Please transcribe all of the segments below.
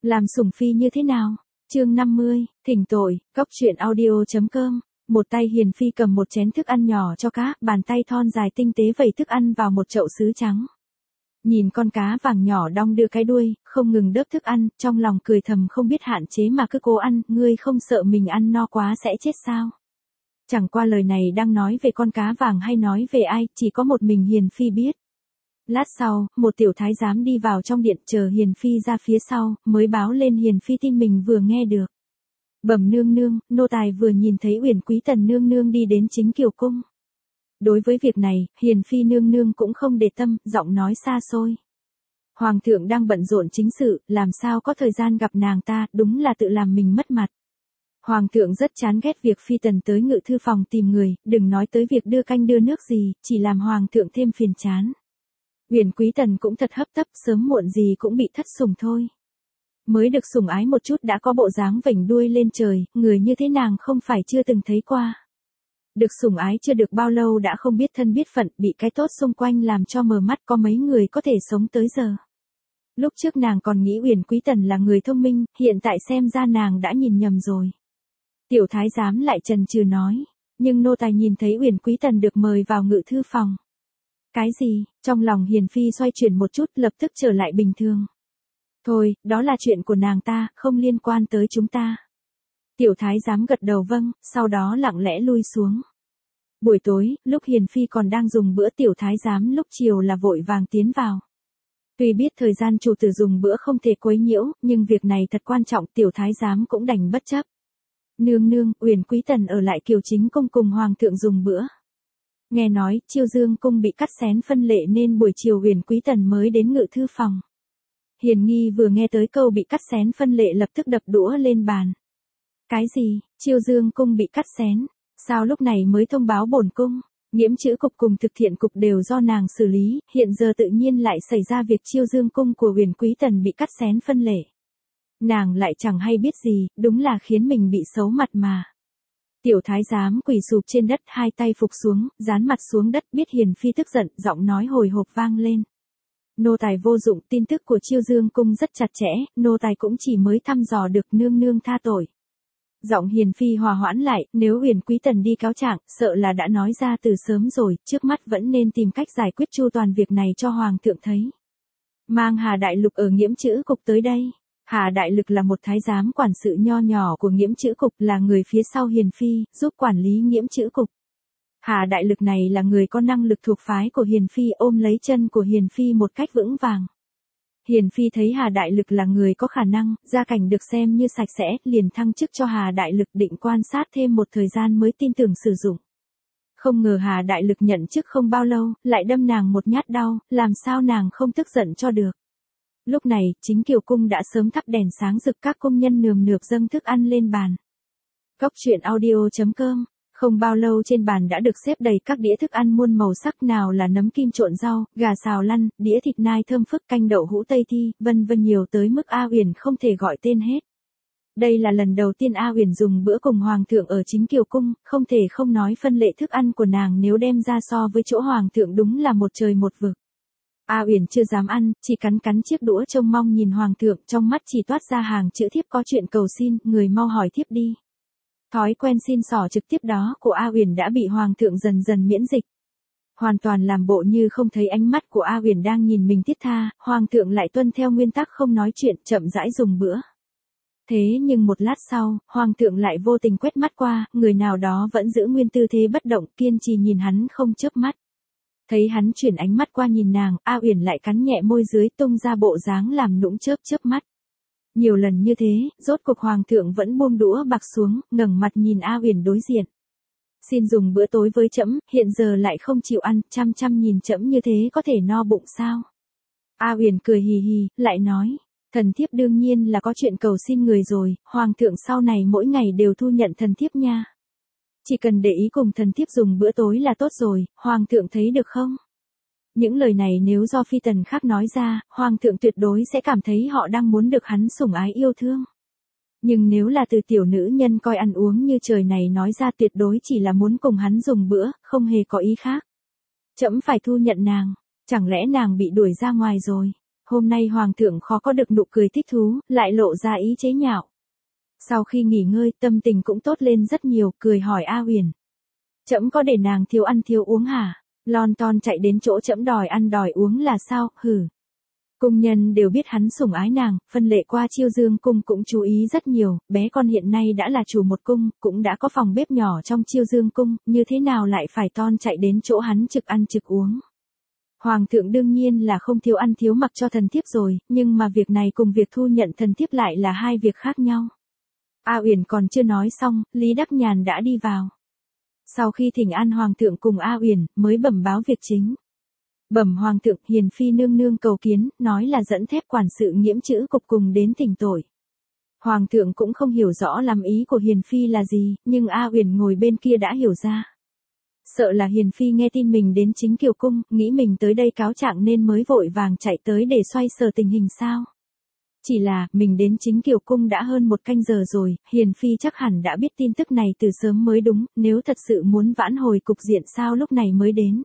Làm sủng phi như thế nào? Chương 50, thỉnh tội, góc truyện audio.com. Một tay Hiền Phi cầm một chén thức ăn nhỏ cho cá, bàn tay thon dài tinh tế vẩy thức ăn vào một chậu sứ trắng. Nhìn con cá vàng nhỏ đong đưa cái đuôi, không ngừng đớp thức ăn, trong lòng cười thầm không biết hạn chế mà cứ cố ăn, ngươi không sợ mình ăn no quá sẽ chết sao? Chẳng qua lời này đang nói về con cá vàng hay nói về ai, chỉ có một mình Hiền Phi biết. Lát sau, một tiểu thái giám đi vào trong điện chờ Hiền Phi ra phía sau, mới báo lên Hiền Phi tin mình vừa nghe được. Bẩm nương nương, nô tài vừa nhìn thấy Uyển Quý Tần nương nương đi đến chính kiều cung. Đối với việc này, Hiền Phi nương nương cũng không để tâm, giọng nói xa xôi. Hoàng thượng đang bận rộn chính sự, làm sao có thời gian gặp nàng ta, đúng là tự làm mình mất mặt. Hoàng thượng rất chán ghét việc Phi Tần tới ngự thư phòng tìm người, đừng nói tới việc đưa canh đưa nước gì, chỉ làm Hoàng thượng thêm phiền chán. Uyển Quý Tần cũng thật hấp tấp, sớm muộn gì cũng bị thất sủng thôi. Mới được sủng ái một chút đã có bộ dáng vểnh đuôi lên trời, người như thế nàng không phải chưa từng thấy qua. Được sủng ái chưa được bao lâu đã không biết thân biết phận, bị cái tốt xung quanh làm cho mờ mắt, có mấy người có thể sống tới giờ. Lúc trước nàng còn nghĩ Uyển Quý Tần là người thông minh, hiện tại xem ra nàng đã nhìn nhầm rồi. Tiểu thái giám lại chần chừ nói, nhưng nô tài nhìn thấy Uyển Quý Tần được mời vào ngự thư phòng. Cái gì? Trong lòng Hiền Phi xoay chuyển một chút, lập tức trở lại bình thường. Thôi, đó là chuyện của nàng ta, không liên quan tới chúng ta. Tiểu thái giám gật đầu vâng, sau đó lặng lẽ lui xuống. Buổi tối, lúc Hiền Phi còn đang dùng bữa, tiểu thái giám lúc chiều là vội vàng tiến vào. Tuy biết thời gian chủ tử dùng bữa không thể quấy nhiễu, nhưng việc này thật quan trọng, tiểu thái giám cũng đành bất chấp. Nương nương, Uyển Quý Tần ở lại Kiều Chính cung cùng hoàng thượng dùng bữa. Nghe nói, Chiêu Dương cung bị cắt xén phân lệ nên buổi chiều Uyển Quý Tần mới đến ngự thư phòng. Hiền Nghi vừa nghe tới câu bị cắt xén phân lệ lập tức đập đũa lên bàn. Cái gì? Chiêu Dương cung bị cắt xén? Sao lúc này mới thông báo bổn cung? Nghiễm chữ cục cùng thực thiện cục đều do nàng xử lý, hiện giờ tự nhiên lại xảy ra việc Chiêu Dương cung của Uyển Quý Tần bị cắt xén phân lệ. Nàng lại chẳng hay biết gì, đúng là khiến mình bị xấu mặt mà. Tiểu thái giám quỳ sụp trên đất, hai tay phục xuống, dán mặt xuống đất, biết Hiền Phi tức giận, giọng nói hồi hộp vang lên. Nô tài vô dụng, tin tức của Chiêu Dương cung rất chặt chẽ, nô tài cũng chỉ mới thăm dò được, nương nương tha tội. Giọng Hiền Phi hòa hoãn lại, nếu Uyển Quý Tần đi cáo trạng, sợ là đã nói ra từ sớm rồi, trước mắt vẫn nên tìm cách giải quyết chu toàn việc này cho hoàng thượng thấy. Mang Hà Đại Lục ở Nghiễm chữ cục tới đây. Hà Đại Lực là một thái giám quản sự nho nhỏ của Nghiễm chữ cục, là người phía sau Hiền Phi, giúp quản lý Nghiễm chữ cục. Hà Đại Lực này là người có năng lực thuộc phái của Hiền Phi, ôm lấy chân của Hiền Phi một cách vững vàng. Hiền Phi thấy Hà Đại Lực là người có khả năng, gia cảnh được xem như sạch sẽ, liền thăng chức cho Hà Đại Lực, định quan sát thêm một thời gian mới tin tưởng sử dụng. Không ngờ Hà Đại Lực nhận chức không bao lâu, lại đâm nàng một nhát đau, làm sao nàng không tức giận cho được. Lúc này, chính kiều cung đã sớm thắp đèn sáng rực, các công nhân nườm nượp dâng thức ăn lên bàn. Góc truyện audio.com. Không bao lâu trên bàn đã được xếp đầy các đĩa thức ăn muôn màu sắc, nào là nấm kim trộn rau, gà xào lăn, đĩa thịt nai thơm phức, canh đậu hũ Tây Thi, vân vân, nhiều tới mức A Uyển không thể gọi tên hết. Đây là lần đầu tiên A Uyển dùng bữa cùng hoàng thượng ở chính kiều cung, không thể không nói phân lệ thức ăn của nàng nếu đem ra so với chỗ hoàng thượng đúng là một trời một vực. A Uyển chưa dám ăn, chỉ cắn cắn chiếc đũa trông mong nhìn hoàng thượng, trong mắt chỉ toát ra hàng chữ thiếp có chuyện cầu xin, người mau hỏi thiếp đi. Thói quen xin xỏ trực tiếp đó của A Uyển đã bị hoàng thượng dần dần miễn dịch. Hoàn toàn làm bộ như không thấy ánh mắt của A Uyển đang nhìn mình thiết tha, hoàng thượng lại tuân theo nguyên tắc không nói chuyện, chậm rãi dùng bữa. Thế nhưng một lát sau, hoàng thượng lại vô tình quét mắt qua, người nào đó vẫn giữ nguyên tư thế bất động, kiên trì nhìn hắn không chớp mắt. Thấy hắn chuyển ánh mắt qua nhìn nàng, A Uyển lại cắn nhẹ môi dưới, tung ra bộ dáng làm nũng chớp chớp mắt. Nhiều lần như thế, rốt cuộc hoàng thượng vẫn buông đũa bạc xuống, ngẩng mặt nhìn A Uyển đối diện. Xin dùng bữa tối với trẫm, hiện giờ lại không chịu ăn, chăm chăm nhìn trẫm như thế có thể no bụng sao? A Uyển cười hì hì, lại nói, thần thiếp đương nhiên là có chuyện cầu xin người rồi, hoàng thượng sau này mỗi ngày đều thu nhận thần thiếp nha. Chỉ cần để ý cùng thần thiếp dùng bữa tối là tốt rồi, hoàng thượng thấy được không? Những lời này nếu do phi tần khác nói ra, hoàng thượng tuyệt đối sẽ cảm thấy họ đang muốn được hắn sủng ái yêu thương. Nhưng nếu là từ tiểu nữ nhân coi ăn uống như trời này nói ra, tuyệt đối chỉ là muốn cùng hắn dùng bữa, không hề có ý khác. Trẫm phải thu nhận nàng, chẳng lẽ nàng bị đuổi ra ngoài rồi? Hôm nay hoàng thượng khó có được nụ cười thích thú, lại lộ ra ý chế nhạo. Sau khi nghỉ ngơi, tâm tình cũng tốt lên rất nhiều, cười hỏi A Huyền. Trẫm có để nàng thiếu ăn thiếu uống hả? Lon ton chạy đến chỗ trẫm đòi ăn đòi uống là sao, hử. Cung nhân đều biết hắn sủng ái nàng, phân lệ qua Chiêu Dương cung cũng chú ý rất nhiều, bé con hiện nay đã là chủ một cung, cũng đã có phòng bếp nhỏ trong Chiêu Dương cung, như thế nào lại phải ton chạy đến chỗ hắn trực ăn trực uống. Hoàng thượng đương nhiên là không thiếu ăn thiếu mặc cho thần thiếp rồi, nhưng mà việc này cùng việc thu nhận thần thiếp lại là hai việc khác nhau. A Uyển còn chưa nói xong, Lý Đắc Nhàn đã đi vào. Sau khi thỉnh an hoàng thượng cùng A Uyển, mới bẩm báo việc chính. Bẩm hoàng thượng, hiền phi nương nương cầu kiến, nói là dẫn thép quản sự Nghiễm Trữ cục cùng đến thỉnh tội. Hoàng thượng cũng không hiểu rõ lắm ý của hiền phi là gì, nhưng A Uyển ngồi bên kia đã hiểu ra. Sợ là hiền phi nghe tin mình đến chính kiều cung, nghĩ mình tới đây cáo trạng nên mới vội vàng chạy tới để xoay sở tình hình sao. Chỉ là, mình đến chính kiều cung đã hơn 1 canh giờ rồi, hiền phi chắc hẳn đã biết tin tức này từ sớm mới đúng, nếu thật sự muốn vãn hồi cục diện sao lúc này mới đến.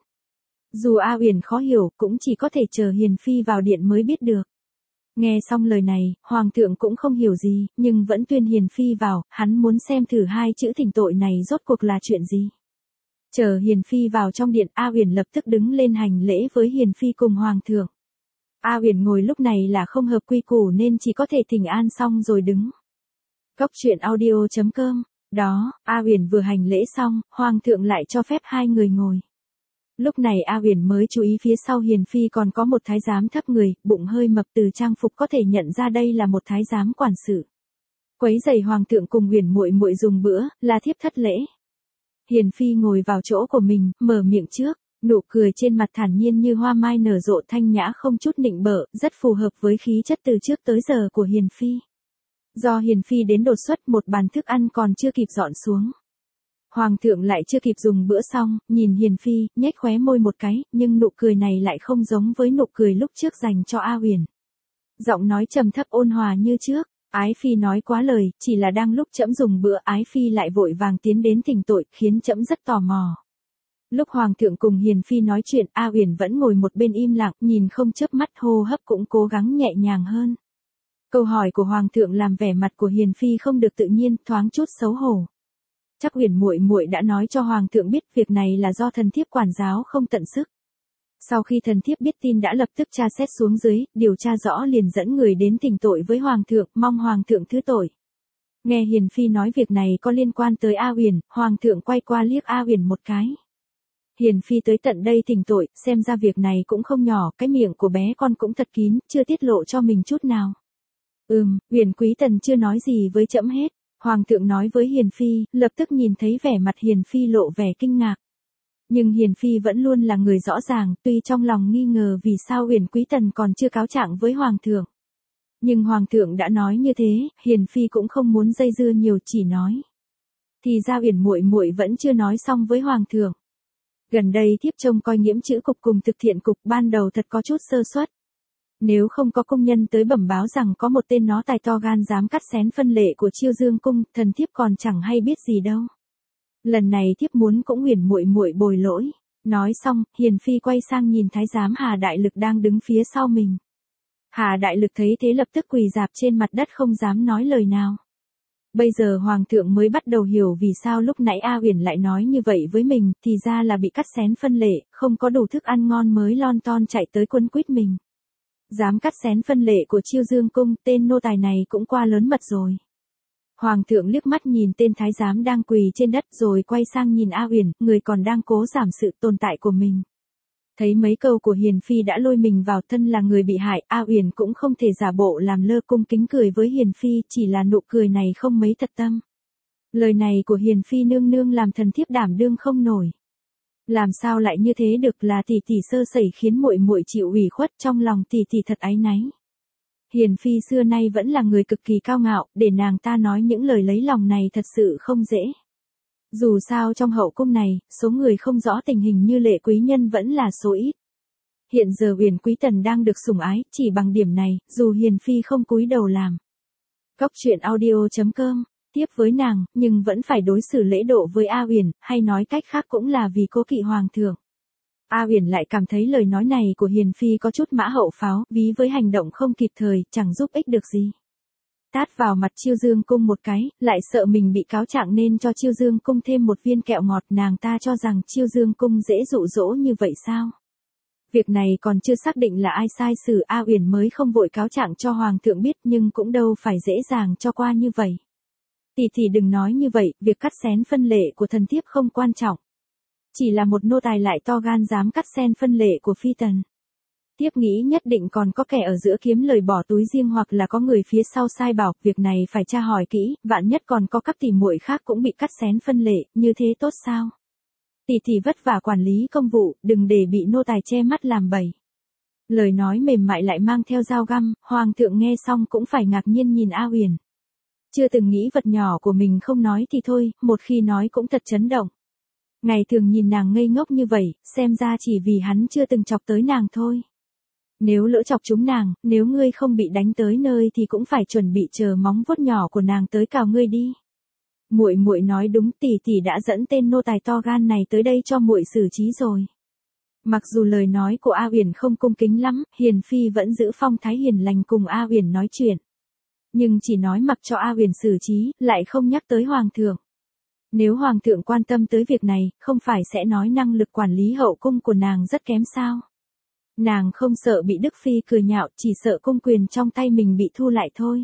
Dù A Uyển khó hiểu, cũng chỉ có thể chờ hiền phi vào điện mới biết được. Nghe xong lời này, hoàng thượng cũng không hiểu gì, nhưng vẫn tuyên hiền phi vào, hắn muốn xem thử 2 chữ thỉnh tội này rốt cuộc là chuyện gì. Chờ hiền phi vào trong điện, A Uyển lập tức đứng lên hành lễ với hiền phi cùng hoàng thượng. A Uyển ngồi lúc này là không hợp quy củ nên chỉ có thể thỉnh an xong rồi đứng. Cốc truyện audio.com. Đó, A Uyển vừa hành lễ xong, hoàng thượng lại cho phép 2 người ngồi. Lúc này A Uyển mới chú ý phía sau hiền phi còn có một thái giám thấp người, bụng hơi mập, từ trang phục có thể nhận ra đây là một thái giám quản sự. Quấy rầy hoàng thượng cùng Uyển muội muội dùng bữa, là thiếp thất lễ. Hiền phi ngồi vào chỗ của mình, mở miệng trước, nụ cười trên mặt thản nhiên như hoa mai nở rộ, thanh nhã không chút nịnh bợ, rất phù hợp với khí chất từ trước tới giờ của hiền phi. Do hiền phi đến đột xuất, một bàn thức ăn còn chưa kịp dọn xuống. Hoàng thượng lại chưa kịp dùng bữa xong, nhìn hiền phi, nhếch khóe môi một cái, nhưng nụ cười này lại không giống với nụ cười lúc trước dành cho A Uyển. Giọng nói trầm thấp ôn hòa như trước. Ái phi nói quá lời, chỉ là đang lúc trẫm dùng bữa, ái phi lại vội vàng tiến đến thỉnh tội, khiến trẫm rất tò mò. Lúc hoàng thượng cùng hiền phi nói chuyện, A Uyển vẫn ngồi một bên im lặng, nhìn không chớp mắt, hô hấp cũng cố gắng nhẹ nhàng hơn. Câu hỏi của hoàng thượng làm vẻ mặt của hiền phi không được tự nhiên, thoáng chút xấu hổ. Chắc Uyển muội muội đã nói cho hoàng thượng biết việc này là do thần thiếp quản giáo không tận sức. Sau khi thần thiếp biết tin đã lập tức tra xét xuống dưới, điều tra rõ liền dẫn người đến thỉnh tội với hoàng thượng, mong hoàng thượng thứ tội. Nghe hiền phi nói việc này có liên quan tới A Uyển, hoàng thượng quay qua liếc A Uyển một cái. Hiền phi tới tận đây thỉnh tội, xem ra việc này cũng không nhỏ, cái miệng của bé con cũng thật kín, chưa tiết lộ cho mình chút nào. Uyển quý tần chưa nói gì với trẫm hết. Hoàng thượng nói với hiền phi, lập tức nhìn thấy vẻ mặt hiền phi lộ vẻ kinh ngạc. Nhưng hiền phi vẫn luôn là người rõ ràng, tuy trong lòng nghi ngờ vì sao Uyển quý tần còn chưa cáo trạng với hoàng thượng. Nhưng hoàng thượng đã nói như thế, hiền phi cũng không muốn dây dưa nhiều, chỉ nói. Thì ra Uyển muội muội vẫn chưa nói xong với hoàng thượng. Gần đây thiếp trông coi Nghiễm Trữ cục cùng Thực Thiện cục, ban đầu thật có chút sơ suất. Nếu không có công nhân tới bẩm báo rằng có một tên nó tài to gan dám cắt xén phân lệ của Chiêu Dương cung, thần thiếp còn chẳng hay biết gì đâu. Lần này thiếp muốn cũng Uyển muội muội bồi lỗi. Nói xong, hiền phi quay sang nhìn thái giám Hà Đại Lực đang đứng phía sau mình. Hà Đại Lực thấy thế lập tức quỳ rạp trên mặt đất không dám nói lời nào. Bây giờ hoàng thượng mới bắt đầu hiểu vì sao lúc nãy A Uyển lại nói như vậy với mình, thì ra là bị cắt xén phân lệ, không có đủ thức ăn ngon mới lon ton chạy tới quấn quýt mình. Dám cắt xén phân lệ của Chiêu Dương cung, tên nô tài này cũng qua lớn mật rồi. Hoàng thượng liếc mắt nhìn tên thái giám đang quỳ trên đất rồi quay sang nhìn A Uyển, người còn đang cố giảm sự tồn tại của mình. Thấy mấy câu của hiền phi đã lôi mình vào, thân là người bị hại, A Uyển cũng không thể giả bộ làm lơ, cung kính cười với hiền phi, chỉ là nụ cười này không mấy thật tâm. Lời này của hiền phi nương nương làm thần thiếp đảm đương không nổi. Làm sao lại như thế được, là tỷ tỷ sơ sẩy khiến muội muội chịu ủy khuất, trong lòng tỷ tỷ thật áy náy. Hiền phi xưa nay vẫn là người cực kỳ cao ngạo, để nàng ta nói những lời lấy lòng này thật sự không dễ. Dù sao trong hậu cung này, số người không rõ tình hình như Lệ quý nhân vẫn là số ít. Hiện giờ Uyển quý tần đang được sủng ái, chỉ bằng điểm này, dù hiền phi không cúi đầu làm. Cốc truyện audio.com. Tiếp với nàng, nhưng vẫn phải đối xử lễ độ với A Uyển, hay nói cách khác cũng là vì cố kỵ hoàng thượng. A Uyển lại cảm thấy lời nói này của Hiền Phi có chút mã hậu pháo, ví với hành động không kịp thời, chẳng giúp ích được gì. Tát vào mặt Chiêu Dương Cung một cái, lại sợ mình bị cáo trạng nên cho Chiêu Dương Cung thêm một viên kẹo ngọt, nàng ta cho rằng Chiêu Dương Cung dễ dụ dỗ như vậy sao? Việc này còn chưa xác định là ai sai xử, A Uyển mới không vội cáo trạng cho Hoàng thượng biết, nhưng cũng đâu phải dễ dàng cho qua như vậy. Tỷ đừng nói như vậy, việc cắt xén phân lệ của thần thiếp không quan trọng. Chỉ là một nô tài lại to gan dám cắt xén phân lệ của phi tần. Thiếp nghĩ nhất định còn có kẻ ở giữa kiếm lời bỏ túi riêng, hoặc là có người phía sau sai bảo, việc này phải tra hỏi kỹ, vạn nhất còn có các tỷ muội khác cũng bị cắt xén phân lệ, như thế tốt sao? Tỷ vất vả quản lý công vụ, đừng để bị nô tài che mắt làm bậy. Lời nói mềm mại lại mang theo dao găm, Hoàng thượng nghe xong cũng phải ngạc nhiên nhìn A Uyển. Chưa từng nghĩ vật nhỏ của mình không nói thì thôi, một khi nói cũng thật chấn động. Ngày thường nhìn nàng ngây ngốc như vậy, xem ra chỉ vì hắn chưa từng chọc tới nàng thôi. Nếu lỡ chọc chúng nàng, nếu ngươi không bị đánh tới nơi thì cũng phải chuẩn bị chờ móng vuốt nhỏ của nàng tới cào ngươi đi. Muội nói đúng, tỷ đã dẫn tên nô tài to gan này tới đây cho muội xử trí rồi. Mặc dù lời nói của A Uyển không cung kính lắm, Hiền Phi vẫn giữ phong thái hiền lành cùng A Uyển nói chuyện. Nhưng chỉ nói mặc cho A Uyển xử trí, lại không nhắc tới Hoàng thượng. Nếu Hoàng thượng quan tâm tới việc này, không phải sẽ nói năng lực quản lý hậu cung của nàng rất kém sao? Nàng không sợ bị Đức Phi cười nhạo, chỉ sợ cung quyền trong tay mình bị thu lại thôi.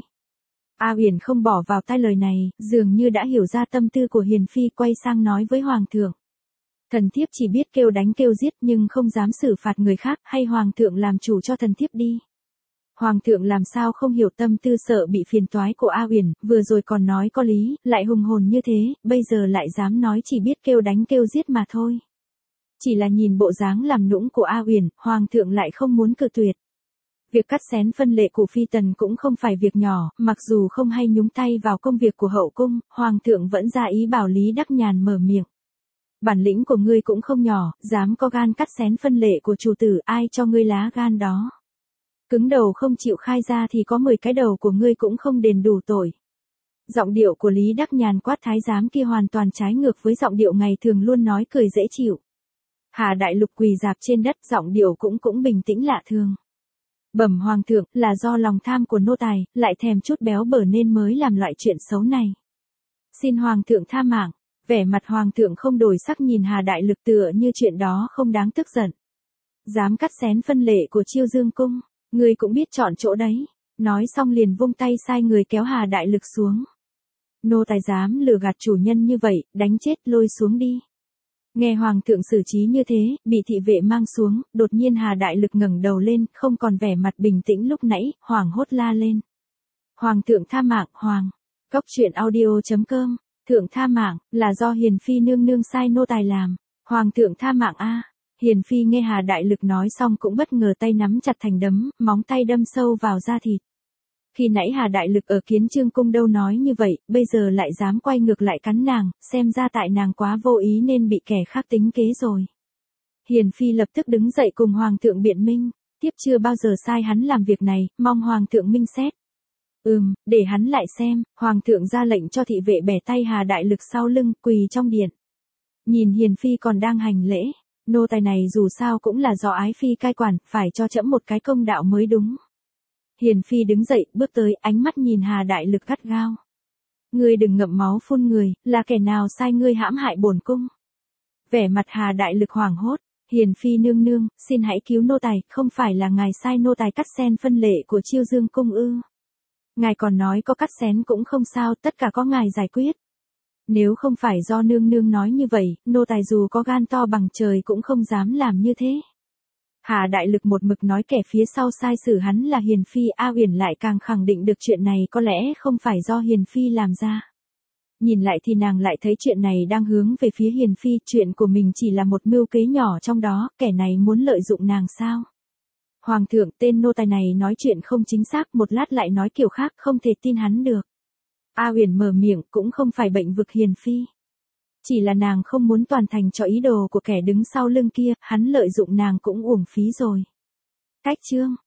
A Uyển không bỏ vào tai lời này, dường như đã hiểu ra tâm tư của Hiền Phi, quay sang nói với Hoàng thượng. Thần thiếp chỉ biết kêu đánh kêu giết nhưng không dám xử phạt người khác, hay Hoàng thượng làm chủ cho thần thiếp đi. Hoàng thượng làm sao không hiểu tâm tư sợ bị phiền toái của A Uyển, vừa rồi còn nói có lý, lại hùng hồn như thế, bây giờ lại dám nói chỉ biết kêu đánh kêu giết mà thôi. Chỉ là nhìn bộ dáng làm nũng của A Uyển, Hoàng thượng lại không muốn cự tuyệt. Việc cắt xén phân lệ của phi tần cũng không phải việc nhỏ, mặc dù không hay nhúng tay vào công việc của hậu cung, Hoàng thượng vẫn ra ý bảo Lý Đắc Nhàn mở miệng. Bản lĩnh của ngươi cũng không nhỏ, dám có gan cắt xén phân lệ của chủ tử, ai cho ngươi lá gan đó. Cứng đầu không chịu khai ra thì có 10 cái đầu của ngươi cũng không đền đủ tội. Giọng điệu của Lý Đắc Nhàn quát thái giám kia hoàn toàn trái ngược với giọng điệu ngày thường luôn nói cười dễ chịu. Hà Đại Lục quỳ rạp trên đất, giọng điệu cũng bình tĩnh lạ thường. Bẩm Hoàng thượng, là do lòng tham của nô tài, lại thèm chút béo bở nên mới làm loại chuyện xấu này. Xin Hoàng thượng tha mạng. Vẻ mặt Hoàng thượng không đổi sắc nhìn Hà Đại Lực tựa như chuyện đó không đáng tức giận. Dám cắt xén phân lệ của Chiêu Dương Cung, ngươi cũng biết chọn chỗ đấy. Nói xong liền vung tay sai người kéo Hà Đại Lực xuống. Nô tài dám lừa gạt chủ nhân như vậy, đánh chết lôi xuống đi. Nghe Hoàng thượng xử trí như thế, bị thị vệ mang xuống, đột nhiên Hà Đại Lực ngẩng đầu lên, không còn vẻ mặt bình tĩnh lúc nãy, hoảng hốt la lên. Hoàng thượng tha mạng, Hoàng. Cốc truyện audio.com. Thượng tha mạng, là do Hiền Phi nương nương sai nô tài làm. Hoàng thượng tha mạng a. Hiền Phi nghe Hà Đại Lực nói xong cũng bất ngờ tay nắm chặt thành đấm, móng tay đâm sâu vào da thịt. Khi nãy Hà Đại Lực ở Kiến Chương Cung đâu nói như vậy, bây giờ lại dám quay ngược lại cắn nàng, xem ra tại nàng quá vô ý nên bị kẻ khác tính kế rồi. Hiền Phi lập tức đứng dậy cùng Hoàng thượng biện minh, tiếp chưa bao giờ sai hắn làm việc này, mong Hoàng thượng minh xét. Để hắn lại xem, Hoàng thượng ra lệnh cho thị vệ bẻ tay Hà Đại Lực sau lưng, quỳ trong điện. Nhìn Hiền Phi còn đang hành lễ, nô tài này dù sao cũng là do ái phi cai quản, phải cho trẫm một cái công đạo mới đúng. Hiền Phi đứng dậy, bước tới, ánh mắt nhìn Hà Đại Lực gắt gao. Ngươi đừng ngậm máu phun người, là kẻ nào sai ngươi hãm hại bổn cung? Vẻ mặt Hà Đại Lực hoảng hốt, Hiền Phi nương nương, xin hãy cứu nô tài, không phải là ngài sai nô tài cắt xén phân lệ của Chiêu Dương Cung ư? Ngài còn nói có cắt xén cũng không sao, tất cả có ngài giải quyết. Nếu không phải do nương nương nói như vậy, nô tài dù có gan to bằng trời cũng không dám làm như thế. Hà Đại Lực một mực nói kẻ phía sau sai xử hắn là Hiền Phi, A Uyển lại càng khẳng định được chuyện này có lẽ không phải do Hiền Phi làm ra. Nhìn lại thì nàng lại thấy chuyện này đang hướng về phía Hiền Phi, chuyện của mình chỉ là một mưu kế nhỏ trong đó, kẻ này muốn lợi dụng nàng sao? Hoàng thượng, tên nô tài này nói chuyện không chính xác, một lát lại nói kiểu khác, không thể tin hắn được. A Uyển mở miệng, cũng không phải bệnh vực Hiền Phi. Chỉ là nàng không muốn toàn thành cho ý đồ của kẻ đứng sau lưng kia, hắn lợi dụng nàng cũng uổng phí rồi. Cách chương